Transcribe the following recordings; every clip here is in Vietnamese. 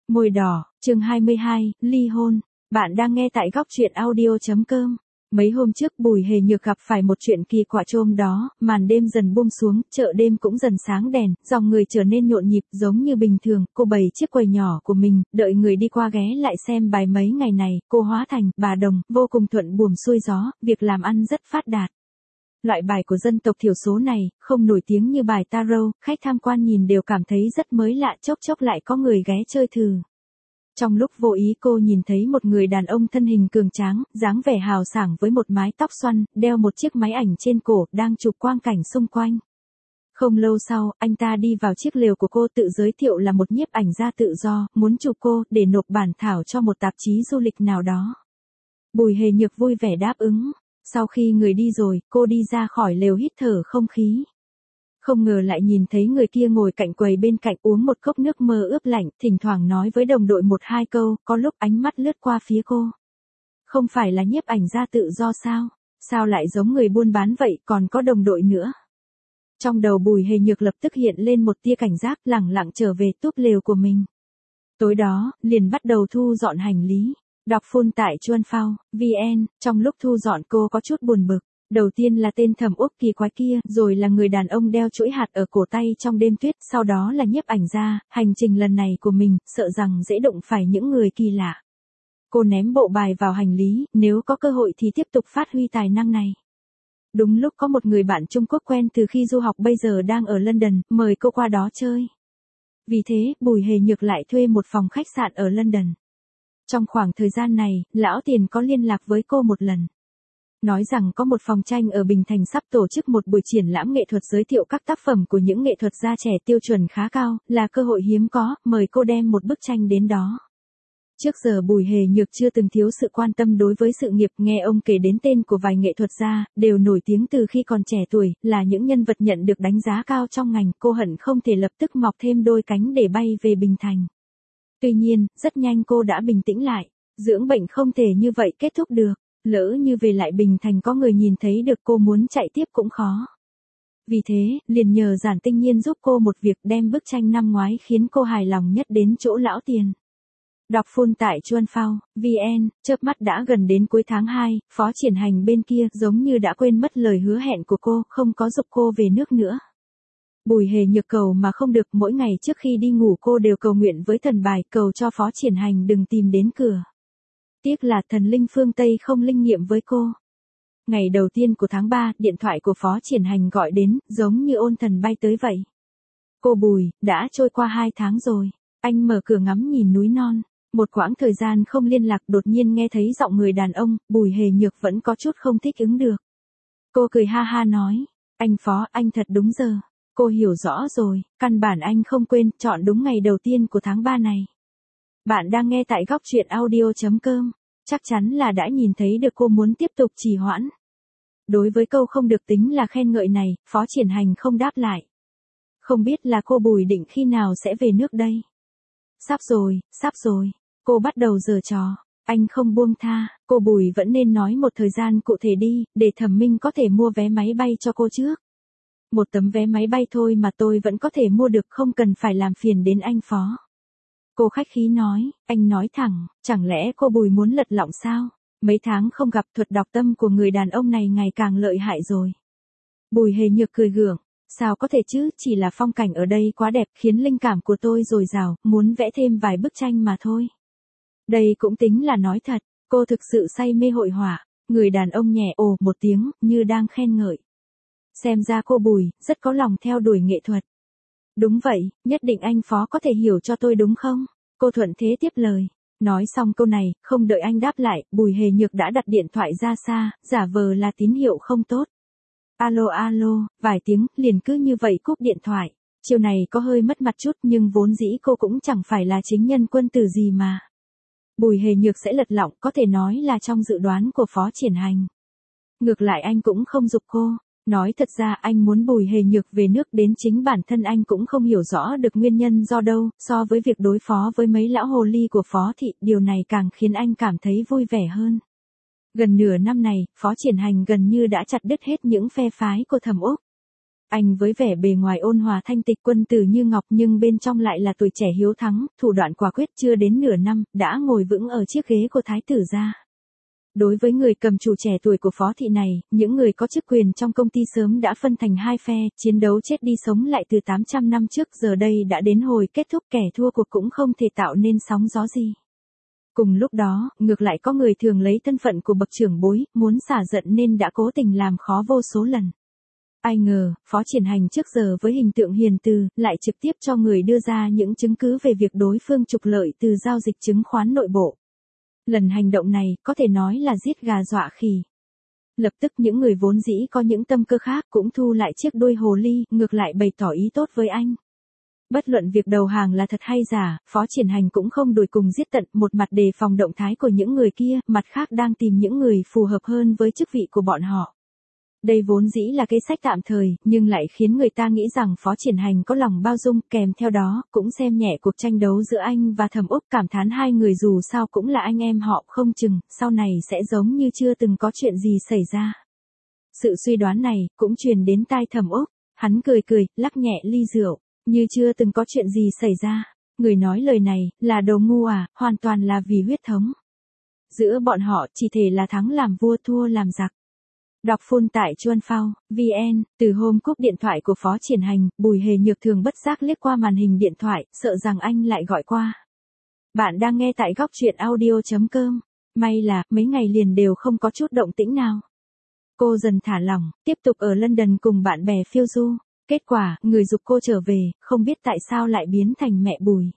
Môi đỏ, chương 22, ly hôn. Bạn đang nghe tại góc truyện audio.com. Mấy hôm trước Bùi Hề Nhược gặp phải một chuyện kỳ quặc hôm đó, màn đêm dần buông xuống, chợ đêm cũng dần sáng đèn, dòng người trở nên nhộn nhịp giống như bình thường, cô bày chiếc quầy nhỏ của mình, đợi người đi qua ghé lại xem bài mấy ngày này, cô hóa thành bà đồng, vô cùng thuận buồm xuôi gió, việc làm ăn rất phát đạt. Loại bài của dân tộc thiểu số này, không nổi tiếng như bài tarot, khách tham quan nhìn đều cảm thấy rất mới lạ, chốc chốc lại có người ghé chơi thử. Trong lúc vô ý cô nhìn thấy một người đàn ông thân hình cường tráng, dáng vẻ hào sảng với một mái tóc xoăn, đeo một chiếc máy ảnh trên cổ, đang chụp quang cảnh xung quanh. Không lâu sau, anh ta đi vào chiếc lều của cô tự giới thiệu là một nhiếp ảnh gia tự do, muốn chụp cô, để nộp bản thảo cho một tạp chí du lịch nào đó. Bùi Hề Nhược vui vẻ đáp ứng. Sau khi người đi rồi, cô đi ra khỏi lều hít thở không khí. Không ngờ lại nhìn thấy người kia ngồi cạnh quầy bên cạnh uống một cốc nước mơ ướp lạnh, thỉnh thoảng nói với đồng đội một hai câu, có lúc ánh mắt lướt qua phía cô. Không phải là nhiếp ảnh gia tự do sao? Sao lại giống người buôn bán vậy, còn có đồng đội nữa? Trong đầu Bùi Hề Nhược lập tức hiện lên một tia cảnh giác, lẳng lặng trở về túp lều của mình. Tối đó, liền bắt đầu thu dọn hành lý. Đọc full tại Chuan Phao, VN, trong lúc thu dọn cô có chút buồn bực. Đầu tiên là tên Thẩm Úc kỳ quái kia, rồi là người đàn ông đeo chuỗi hạt ở cổ tay trong đêm tuyết, sau đó là nhiếp ảnh gia, hành trình lần này của mình, sợ rằng dễ đụng phải những người kỳ lạ. Cô ném bộ bài vào hành lý, nếu có cơ hội thì tiếp tục phát huy tài năng này. Đúng lúc có một người bạn Trung Quốc quen từ khi du học bây giờ đang ở London, mời cô qua đó chơi. Vì thế, Bùi Hề Nhược lại thuê một phòng khách sạn ở London. Trong khoảng thời gian này, Lão Tiền có liên lạc với cô một lần. Nói rằng có một phòng tranh ở Bình Thành sắp tổ chức một buổi triển lãm nghệ thuật giới thiệu các tác phẩm của những nghệ thuật gia trẻ tiêu chuẩn khá cao, là cơ hội hiếm có, mời cô đem một bức tranh đến đó. Trước giờ Bùi Hề Nhược chưa từng thiếu sự quan tâm đối với sự nghiệp, nghe ông kể đến tên của vài nghệ thuật gia, đều nổi tiếng từ khi còn trẻ tuổi, là những nhân vật nhận được đánh giá cao trong ngành, cô hận không thể lập tức mọc thêm đôi cánh để bay về Bình Thành. Tuy nhiên, rất nhanh cô đã bình tĩnh lại, dưỡng bệnh không thể như vậy kết thúc được, lỡ như về lại Bình Thành có người nhìn thấy được cô muốn chạy tiếp cũng khó. Vì thế, liền nhờ Giản Tinh Nhiên giúp cô một việc, đem bức tranh năm ngoái khiến cô hài lòng nhất đến chỗ Lão Tiền. Đọc full tại Chuan Phao, VN, chớp mắt đã gần đến cuối tháng 2, Phó Triển Hành bên kia giống như đã quên mất lời hứa hẹn của cô, không có giục cô về nước nữa. Bùi Hề Nhược cầu mà không được, mỗi ngày trước khi đi ngủ cô đều cầu nguyện với thần bài, cầu cho Phó Triển Hành đừng tìm đến cửa. Tiếc là thần linh phương Tây không linh nghiệm với cô. Ngày đầu tiên của tháng 3, điện thoại của Phó Triển Hành gọi đến, giống như ôn thần bay tới vậy. Cô Bùi, đã trôi qua 2 tháng rồi. Anh mở cửa ngắm nhìn núi non. Một quãng thời gian không liên lạc, đột nhiên nghe thấy giọng người đàn ông, Bùi Hề Nhược vẫn có chút không thích ứng được. Cô cười ha ha nói, anh Phó, anh thật đúng giờ. Cô hiểu rõ rồi, căn bản anh không quên, chọn đúng ngày đầu tiên của tháng 3 này. Bạn đang nghe tại góc truyện audio.com, chắc chắn là đã nhìn thấy được cô muốn tiếp tục trì hoãn. Đối với câu không được tính là khen ngợi này, Phó Triển Hành không đáp lại. Không biết là cô Bùi định khi nào sẽ về nước đây? Sắp rồi, cô bắt đầu giở trò. Anh không buông tha, cô Bùi vẫn nên nói một thời gian cụ thể đi, để Thẩm Minh có thể mua vé máy bay cho cô trước. Một tấm vé máy bay thôi mà tôi vẫn có thể mua được, không cần phải làm phiền đến anh Phó. Cô khách khí nói, anh nói thẳng, chẳng lẽ cô Bùi muốn lật lọng sao? Mấy tháng không gặp, thuật đọc tâm của người đàn ông này ngày càng lợi hại rồi. Bùi Hề Nhược cười gượng, sao có thể chứ, chỉ là phong cảnh ở đây quá đẹp khiến linh cảm của tôi dồi dào, muốn vẽ thêm vài bức tranh mà thôi. Đây cũng tính là nói thật, cô thực sự say mê hội họa. Người đàn ông nhẹ ồ một tiếng, như đang khen ngợi. Xem ra cô Bùi, rất có lòng theo đuổi nghệ thuật. Đúng vậy, nhất định anh Phó có thể hiểu cho tôi đúng không? Cô thuận thế tiếp lời. Nói xong câu này, không đợi anh đáp lại, Bùi Hề Nhược đã đặt điện thoại ra xa, giả vờ là tín hiệu không tốt. Alo, vài tiếng, liền cứ như vậy cúp điện thoại. Chiều này có hơi mất mặt chút, nhưng vốn dĩ cô cũng chẳng phải là chính nhân quân tử gì mà. Bùi Hề Nhược sẽ lật lọng, có thể nói là trong dự đoán của Phó Triển Hành. Ngược lại anh cũng không giục cô. Nói thật ra anh muốn Bùi Hề Nhược về nước, đến chính bản thân anh cũng không hiểu rõ được nguyên nhân do đâu, so với việc đối phó với mấy lão hồ ly của Phó Thị, điều này càng khiến anh cảm thấy vui vẻ hơn. Gần nửa năm này, Phó Triển Hành gần như đã chặt đứt hết những phe phái của Thẩm Úc. Anh với vẻ bề ngoài ôn hòa thanh tịch quân tử như ngọc nhưng bên trong lại là tuổi trẻ hiếu thắng, thủ đoạn quả quyết, chưa đến nửa năm, đã ngồi vững ở chiếc ghế của thái tử gia. Đối với người cầm chủ trẻ tuổi của Phó thị này, những người có chức quyền trong công ty sớm đã phân thành hai phe, chiến đấu chết đi sống lại từ 800 năm trước, giờ đây đã đến hồi kết thúc, kẻ thua cuộc cũng không thể tạo nên sóng gió gì. Cùng lúc đó, ngược lại có người thường lấy thân phận của bậc trưởng bối, muốn xả giận nên đã cố tình làm khó vô số lần. Ai ngờ, Phó Triển Hành trước giờ với hình tượng hiền từ, lại trực tiếp cho người đưa ra những chứng cứ về việc đối phương trục lợi từ giao dịch chứng khoán nội bộ. Lần hành động này, có thể nói là giết gà dọa khỉ. Lập tức những người vốn dĩ có những tâm cơ khác cũng thu lại chiếc đuôi hồ ly, ngược lại bày tỏ ý tốt với anh. Bất luận việc đầu hàng là thật hay giả, Phó Triển Hành cũng không đuổi cùng giết tận, một mặt đề phòng động thái của những người kia, mặt khác đang tìm những người phù hợp hơn với chức vị của bọn họ. Đây vốn dĩ là kế sách tạm thời, nhưng lại khiến người ta nghĩ rằng Phó Triển Hành có lòng bao dung, kèm theo đó, cũng xem nhẹ cuộc tranh đấu giữa anh và Thẩm Úc, cảm thán hai người dù sao cũng là anh em họ, không chừng, sau này sẽ giống như chưa từng có chuyện gì xảy ra. Sự suy đoán này, cũng truyền đến tai Thẩm Úc, hắn cười cười, lắc nhẹ ly rượu, như chưa từng có chuyện gì xảy ra. Người nói lời này, là đồ ngu à, hoàn toàn là vì huyết thống. Giữa bọn họ, chỉ thể là thắng làm vua thua làm giặc. Đọc full tại Chuan Phao, VN, từ hôm cúp điện thoại của Phó Triển Hành, Bùi Hề Nhược thường bất giác liếc qua màn hình điện thoại, sợ rằng anh lại gọi qua. Bạn đang nghe tại góc truyện audio.com. May là, mấy ngày liền đều không có chút động tĩnh nào. Cô dần thả lỏng, tiếp tục ở London cùng bạn bè phiêu du. Kết quả, người giục cô trở về, không biết tại sao lại biến thành mẹ Bùi.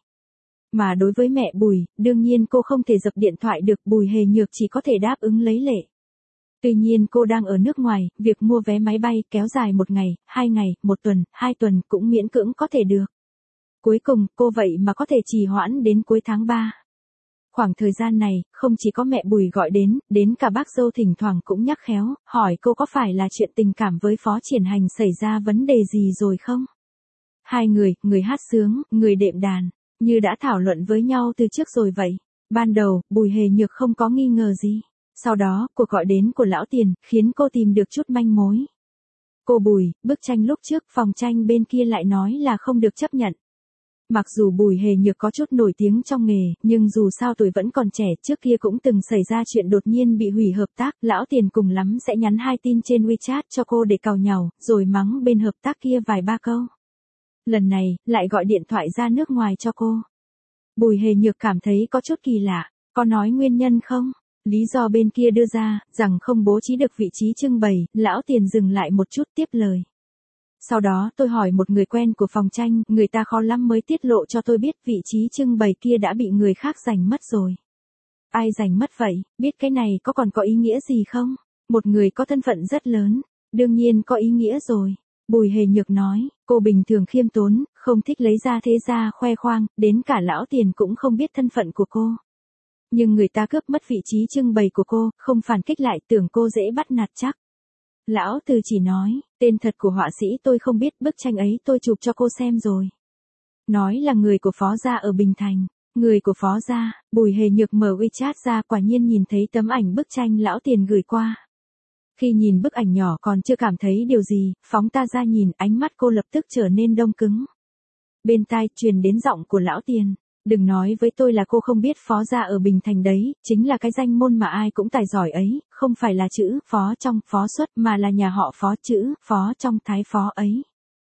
Mà đối với mẹ Bùi, đương nhiên cô không thể dập điện thoại được, Bùi Hề Nhược chỉ có thể đáp ứng lấy lệ. Tuy nhiên cô đang ở nước ngoài, việc mua vé máy bay kéo dài 1 ngày, 2 ngày, 1 tuần, 2 tuần cũng miễn cưỡng có thể được. Cuối cùng, cô vậy mà có thể trì hoãn đến cuối tháng 3. Khoảng thời gian này, không chỉ có mẹ Bùi gọi đến cả bác dâu thỉnh thoảng cũng nhắc khéo, hỏi cô có phải là chuyện tình cảm với Phó Triển Hành xảy ra vấn đề gì rồi không? Hai người hát sướng, người đệm đàn, như đã thảo luận với nhau từ trước rồi vậy. Ban đầu, Bùi Hề Nhược không có nghi ngờ gì. Sau đó, cuộc gọi đến của lão Tiền, khiến cô tìm được chút manh mối. Cô Bùi, bức tranh lúc trước, phòng tranh bên kia lại nói là không được chấp nhận. Mặc dù Bùi Hề Nhược có chút nổi tiếng trong nghề, nhưng dù sao tuổi vẫn còn trẻ, trước kia cũng từng xảy ra chuyện đột nhiên bị hủy hợp tác, lão Tiền cùng lắm sẽ nhắn 2 tin trên WeChat cho cô để càu nhàu, rồi mắng bên hợp tác kia vài ba câu. Lần này, lại gọi điện thoại ra nước ngoài cho cô. Bùi Hề Nhược cảm thấy có chút kỳ lạ, có nói nguyên nhân không? Lý do bên kia đưa ra, rằng không bố trí được vị trí trưng bày, lão Tiền dừng lại một chút tiếp lời. Sau đó tôi hỏi một người quen của phòng tranh, người ta khó lắm mới tiết lộ cho tôi biết vị trí trưng bày kia đã bị người khác giành mất rồi. Ai giành mất vậy, biết cái này còn có ý nghĩa gì không? Một người có thân phận rất lớn, đương nhiên có ý nghĩa rồi. Bùi Hề Nhược nói, cô bình thường khiêm tốn, không thích lấy ra thế ra khoe khoang, đến cả lão Tiền cũng không biết thân phận của cô. Nhưng người ta cướp mất vị trí trưng bày của cô, không phản kích lại, tưởng cô dễ bắt nạt chắc. Lão Từ chỉ nói, tên thật của họa sĩ tôi không biết, bức tranh ấy tôi chụp cho cô xem rồi. Nói là người của Phó gia ở Bình Thành. Người của Phó gia. Bùi Hề Nhược mở WeChat ra, quả nhiên nhìn thấy tấm ảnh bức tranh lão Tiền gửi qua. Khi nhìn bức ảnh nhỏ còn chưa cảm thấy điều gì, phóng ta ra nhìn, ánh mắt cô lập tức trở nên đông cứng. Bên tai truyền đến giọng của lão Tiền. Đừng nói với tôi là cô không biết Phó gia ở Bình Thành đấy, chính là cái danh môn mà ai cũng tài giỏi ấy, không phải là chữ Phó trong Phó xuất mà là nhà họ Phó chữ Phó trong Thái Phó ấy.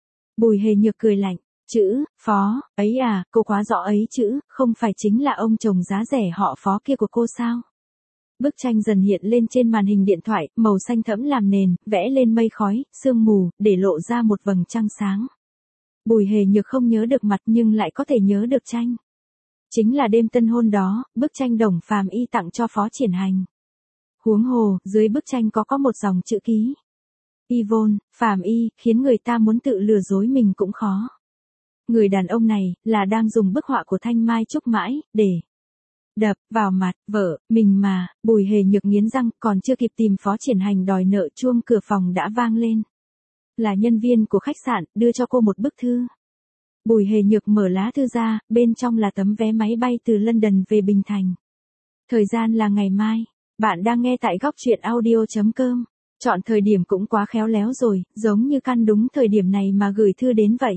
Bùi Hề Nhược cười lạnh, chữ Phó ấy à, cô quá rõ ấy chữ, không phải chính là ông chồng giá rẻ họ Phó kia của cô sao? Bức tranh dần hiện lên trên màn hình điện thoại, màu xanh thẫm làm nền, vẽ lên mây khói, sương mù, để lộ ra một vầng trăng sáng. Bùi Hề Nhược không nhớ được mặt nhưng lại có thể nhớ được tranh. Chính là đêm tân hôn đó, bức tranh Đồng Phàm Y tặng cho Phó Triển Hành. Huống hồ, dưới bức tranh có một dòng chữ ký. Yvonne, Phàm Y, khiến người ta muốn tự lừa dối mình cũng khó. Người đàn ông này, là đang dùng bức họa của Thanh Mai Trúc Mãi, để đập vào mặt vợ mình mà. Bùi Hề Nhược nghiến răng, còn chưa kịp tìm Phó Triển Hành đòi nợ, chuông cửa phòng đã vang lên. Là nhân viên của khách sạn, đưa cho cô một bức thư. Bùi Hề Nhược mở lá thư ra, bên trong là tấm vé máy bay từ London về Bình Thành. Thời gian là ngày mai. Bạn đang nghe tại góc truyện audio.com. Chọn thời điểm cũng quá khéo léo rồi, giống như căn đúng thời điểm này mà gửi thư đến vậy.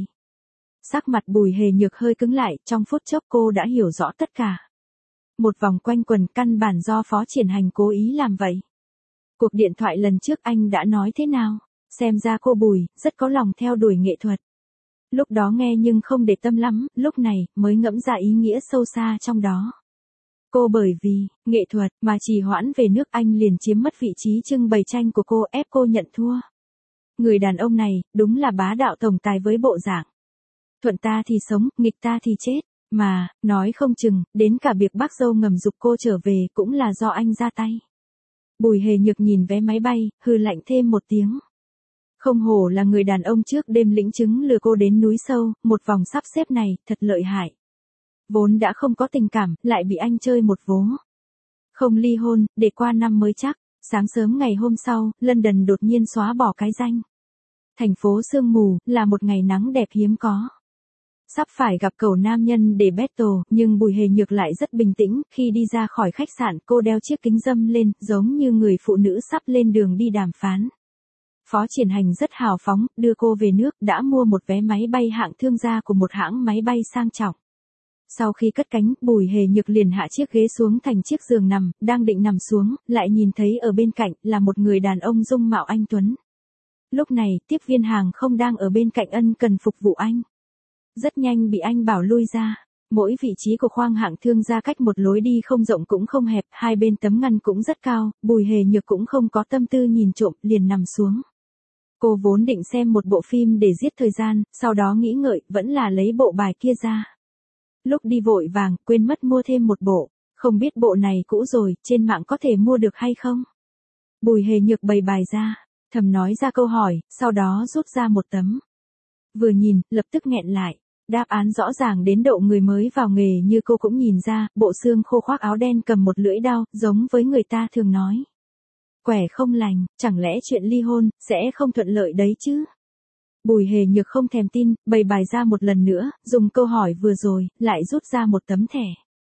Sắc mặt Bùi Hề Nhược hơi cứng lại, trong phút chốc cô đã hiểu rõ tất cả. Một vòng quanh quần căn bản do Phó Triển Hành cố ý làm vậy. Cuộc điện thoại lần trước anh đã nói thế nào? Xem ra cô Bùi, rất có lòng theo đuổi nghệ thuật. Lúc đó nghe nhưng không để tâm lắm, lúc này, mới ngẫm ra ý nghĩa sâu xa trong đó. Cô bởi vì, nghệ thuật, mà trì hoãn về nước Anh liền chiếm mất vị trí trưng bày tranh của cô ép cô nhận thua. Người đàn ông này, đúng là bá đạo tổng tài với bộ dạng. Thuận ta thì sống, nghịch ta thì chết. Mà, nói không chừng, đến cả việc bác dâu ngầm giục cô trở về cũng là do anh ra tay. Bùi Hề Nhược nhìn vé máy bay, hừ lạnh thêm một tiếng. Không hổ là người đàn ông trước đêm lĩnh chứng lừa cô đến núi sâu, một vòng sắp xếp này, thật lợi hại. Vốn đã không có tình cảm, lại bị anh chơi một vố. Không ly hôn, để qua năm mới chắc. Sáng sớm ngày hôm sau, London đột nhiên xóa bỏ cái danh. Thành phố sương mù, là một ngày nắng đẹp hiếm có. Sắp phải gặp cậu nam nhân để battle, nhưng Bùi Hề Nhược lại rất bình tĩnh, khi đi ra khỏi khách sạn cô đeo chiếc kính râm lên, giống như người phụ nữ sắp lên đường đi đàm phán. Phó Triển Hành rất hào phóng, đưa cô về nước, đã mua một vé máy bay hạng thương gia của một hãng máy bay sang trọng. Sau khi cất cánh, Bùi Hề Nhược liền hạ chiếc ghế xuống thành chiếc giường nằm, đang định nằm xuống, lại nhìn thấy ở bên cạnh, là một người đàn ông dung mạo anh tuấn. Lúc này, tiếp viên hàng không đang ở bên cạnh ân cần phục vụ anh. Rất nhanh bị anh bảo lui ra. Mỗi vị trí của khoang hạng thương gia cách một lối đi không rộng cũng không hẹp, hai bên tấm ngăn cũng rất cao, Bùi Hề Nhược cũng không có tâm tư nhìn trộm, liền nằm xuống. Cô vốn định xem một bộ phim để giết thời gian, sau đó nghĩ ngợi, vẫn là lấy bộ bài kia ra. Lúc đi vội vàng, quên mất mua thêm một bộ, không biết bộ này cũ rồi, trên mạng có thể mua được hay không? Bùi Hề Nhược bày bài ra, thầm nói ra câu hỏi, sau đó rút ra một tấm. Vừa nhìn, lập tức nghẹn lại. Đáp án rõ ràng đến độ người mới vào nghề như cô cũng nhìn ra, bộ xương khô khoác áo đen cầm một lưỡi dao, giống với người ta thường nói. Quẻ không lành, chẳng lẽ chuyện ly hôn, sẽ không thuận lợi đấy chứ? Bùi Hề Nhược không thèm tin, bày bài ra một lần nữa, dùng câu hỏi vừa rồi, lại rút ra một tấm thẻ.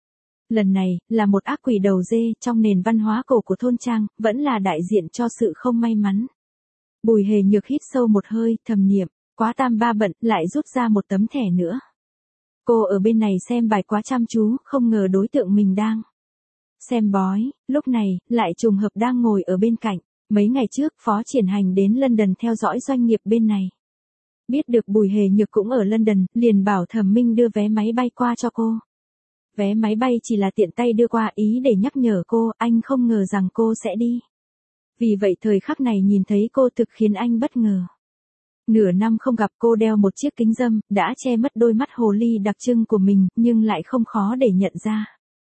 Lần này, là một ác quỷ đầu dê, trong nền văn hóa cổ của thôn trang, vẫn là đại diện cho sự không may mắn. Bùi Hề Nhược hít sâu một hơi, thầm niệm. Quá tam ba bận, lại rút ra một tấm thẻ nữa. Cô ở bên này xem bài quá chăm chú, không ngờ đối tượng mình đang xem bói, lúc này, lại trùng hợp đang ngồi ở bên cạnh. Mấy ngày trước, Phó Triển Hành đến London theo dõi doanh nghiệp bên này. Biết được Bùi Hề Nhược cũng ở London, liền bảo Thẩm Minh đưa vé máy bay qua cho cô. Vé máy bay chỉ là tiện tay đưa qua ý để nhắc nhở cô, anh không ngờ rằng cô sẽ đi. Vì vậy thời khắc này nhìn thấy cô thực khiến anh bất ngờ. Nửa năm không gặp cô đeo một chiếc kính râm, đã che mất đôi mắt hồ ly đặc trưng của mình, nhưng lại không khó để nhận ra.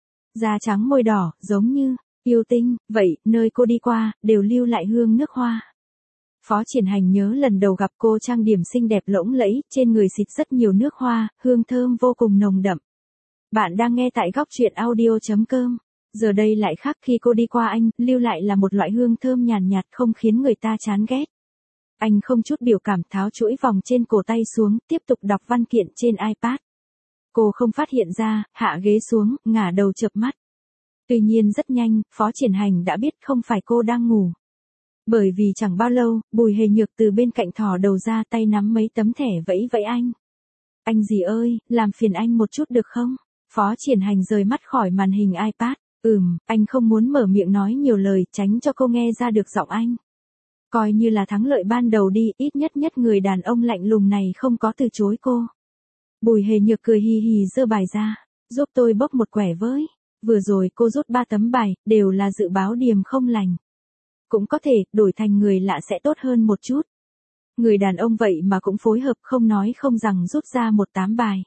Da trắng môi đỏ, giống như yêu tinh, vậy, nơi cô đi qua, đều lưu lại hương nước hoa. Phó Triển Hành nhớ lần đầu gặp cô trang điểm xinh đẹp lỗng lẫy, trên người xịt rất nhiều nước hoa, hương thơm vô cùng nồng đậm. Bạn đang nghe tại góc truyện audio.com. Giờ đây lại khác khi cô đi qua anh, lưu lại là một loại hương thơm nhàn nhạt không khiến người ta chán ghét. Anh không chút biểu cảm tháo chuỗi vòng trên cổ tay xuống, tiếp tục đọc văn kiện trên iPad. Cô không phát hiện ra, hạ ghế xuống, ngả đầu chợp mắt. Tuy nhiên rất nhanh, Phó Triển Hành đã biết không phải cô đang ngủ. Bởi vì chẳng bao lâu, Bùi Hề Nhược từ bên cạnh thò đầu ra tay nắm mấy tấm thẻ vẫy vẫy anh. Anh gì ơi, làm phiền anh một chút được không? Phó Triển Hành rời mắt khỏi màn hình iPad. Anh không muốn mở miệng nói nhiều lời, tránh cho cô nghe ra được giọng anh. Coi như là thắng lợi ban đầu đi, ít nhất người đàn ông lạnh lùng này không có từ chối cô. Bùi Hề Nhược cười hì hì giơ bài ra, giúp tôi bốc một quẻ với. Vừa rồi cô rút 3 tấm bài, đều là dự báo điềm không lành. Cũng có thể, đổi thành người lạ sẽ tốt hơn một chút. Người đàn ông vậy mà cũng phối hợp không nói không rằng rút ra một 8 bài.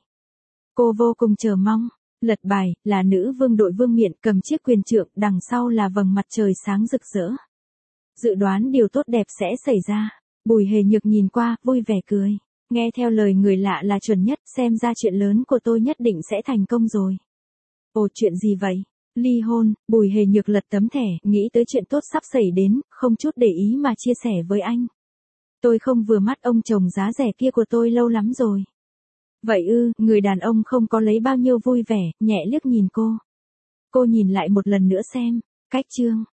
Cô vô cùng chờ mong. Lật bài, là nữ vương đội vương miện cầm chiếc quyền trượng, đằng sau là vầng mặt trời sáng rực rỡ. Dự đoán điều tốt đẹp sẽ xảy ra. Bùi Hề Nhược nhìn qua, vui vẻ cười. Nghe theo lời người lạ là chuẩn nhất, xem ra chuyện lớn của tôi nhất định sẽ thành công rồi. Ồ, chuyện gì vậy? Ly hôn. Bùi Hề Nhược lật tấm thẻ, nghĩ tới chuyện tốt sắp xảy đến, không chút để ý mà chia sẻ với anh. Tôi không vừa mắt ông chồng giá rẻ kia của tôi lâu lắm rồi. Vậy ư, người đàn ông không có lấy bao nhiêu vui vẻ, nhẹ liếc nhìn cô. Cô nhìn lại một lần nữa xem. Cách chương.